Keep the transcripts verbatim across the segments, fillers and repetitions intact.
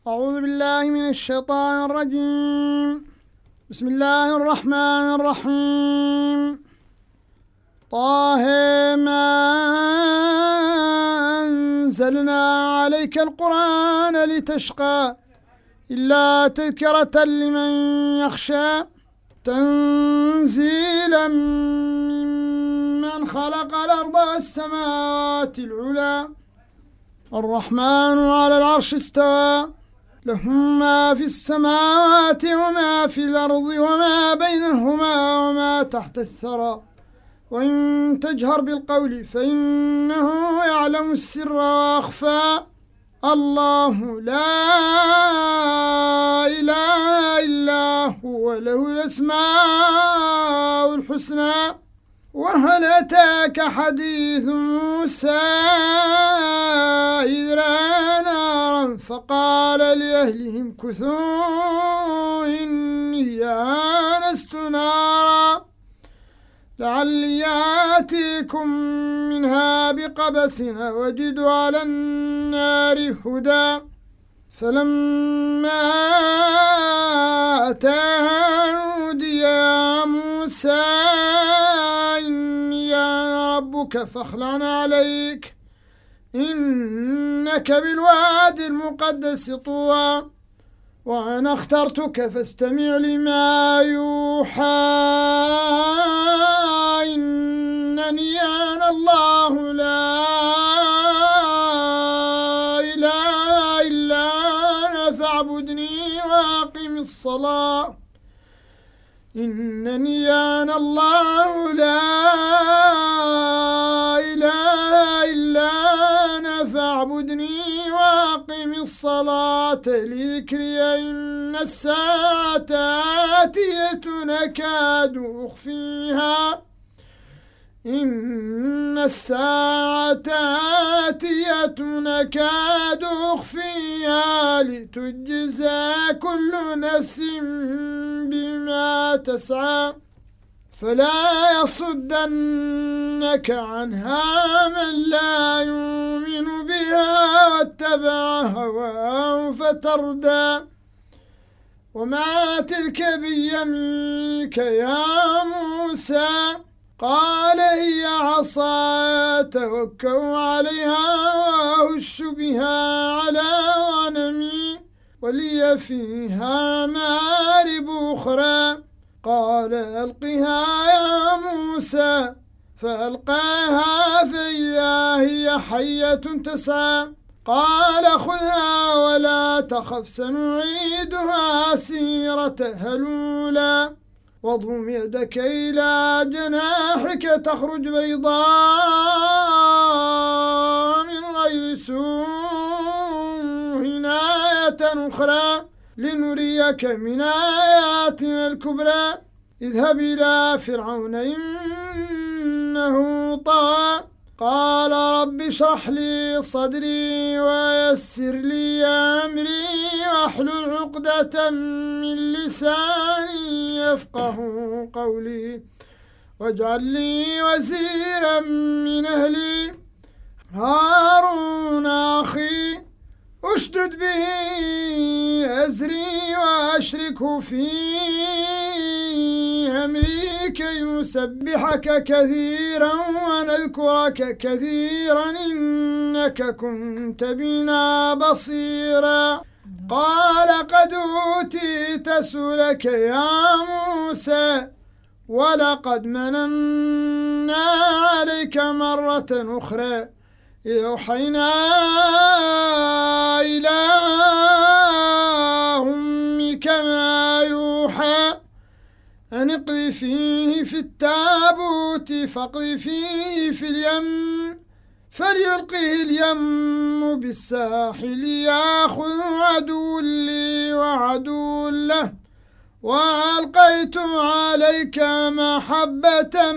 أعوذ بالله من الشيطان الرجيم. بسم الله الرحمن الرحيم. طه ما أنزلنا عليك القرآن لتشقى إلا تذكرة لمن يخشى تنزيلا ممن خلق الأرض والسماوات العلى الرحمن على العرش استوى له ما في السماوات وما في الأرض وما بينهما وما تحت الثرى وإن تجهر بالقول فإنه يعلم السر وأخفى الله لا إله إلا هو له الأسماء الحسنى. وهل أتاك حديث موسى إذ رأى نارا فقال لأهلهم كثوا إني آنست نارا لعلي آتيكم منها بقبس وجد على النار هدى فلما أتاها نودي يا موسى إني أنا ربك فاخلع عليك إنك بالوادي المقدس طوى وأنا اخترتك فاستمع لما يوحى إنني أنا الله لا إله إلا أنا فاعبدني وأقم الصلاة إنني أنا الله لا إله إلا أنا فاعبدني وأقم الصلاة لذكري إن الساعة آتية نكاد أخفيها إن الساعة آتية نكاد أخفيها لتجزى كل نفس بما تسعى فلا يصدنك عنها من لا يؤمن بها واتبع هواه فتردى وما تلك بيمينك يا موسى قال هي عصاي أتوكأ عليها وأهش بها على غنمي ولي فيها مآرب أخرى قال ألقها يا موسى فألقاها فإذا هي حية تسعى قال خذها ولا تخف سنعيدها سيرتها الأولى واضم يدك إلى جناحك تخرج بيضاء من غير سوء آية أخرى لنريك من آياتنا الكبرى اذهب إلى فرعون إنه طغى قال رب اشرح لي صدري ويسر لي أمري واحلل عقدة من لساني يفقه قولي واجعل لي وزيرا من أهلي هارون أخي أشدد به أزري وأشركه في أمري كي نسبحك كثيرا ونذكرك كثيرا إنك كنت بنا بصيرا قال قد أوتيت سؤلك يا موسى ولقد مننا عليك مرة أخرى إذ أوحينا إلى أمك ما يوحى أن اقذفيه في التابوت فاقذفيه في اليم فليلقه اليم بالساحل ياخذ عدو لي وعدو له وألقيت عليك محبة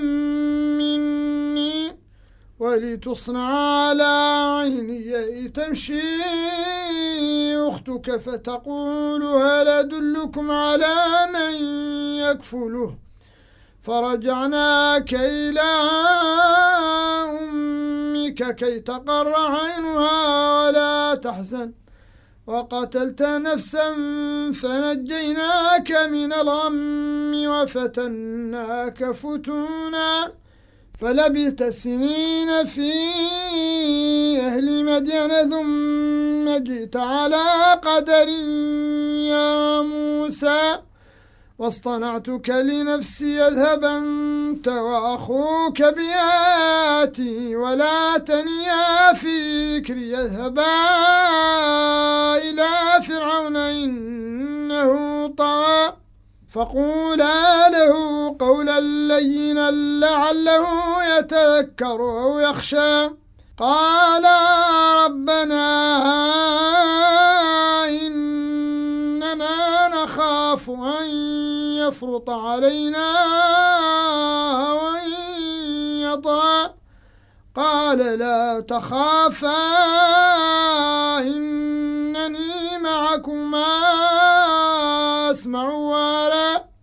مني ولتصنع على عيني تمشي أختك فتقول هل أدلكم على من يكفله فرجعناك إلى أمك كي تقر عينها ولا تحزن وقتلت نفسا فنجيناك من الغم وفتناك فتونا فلبثت سنين في أهل مدين ثم جئت على قدر يا موسى واصطنعتك لنفسي اذهب أنت وأخوك بآياتي ولا تنيا في ذكري اذهبا إلى فرعون إنه طغى فقولا له قولا لينا لعله يتذكر أو يخشى قالا ربنا إننا نخاف أن يفرط علينا وأن يطغى قال لا تخافا إنني معكما أسمع وأرى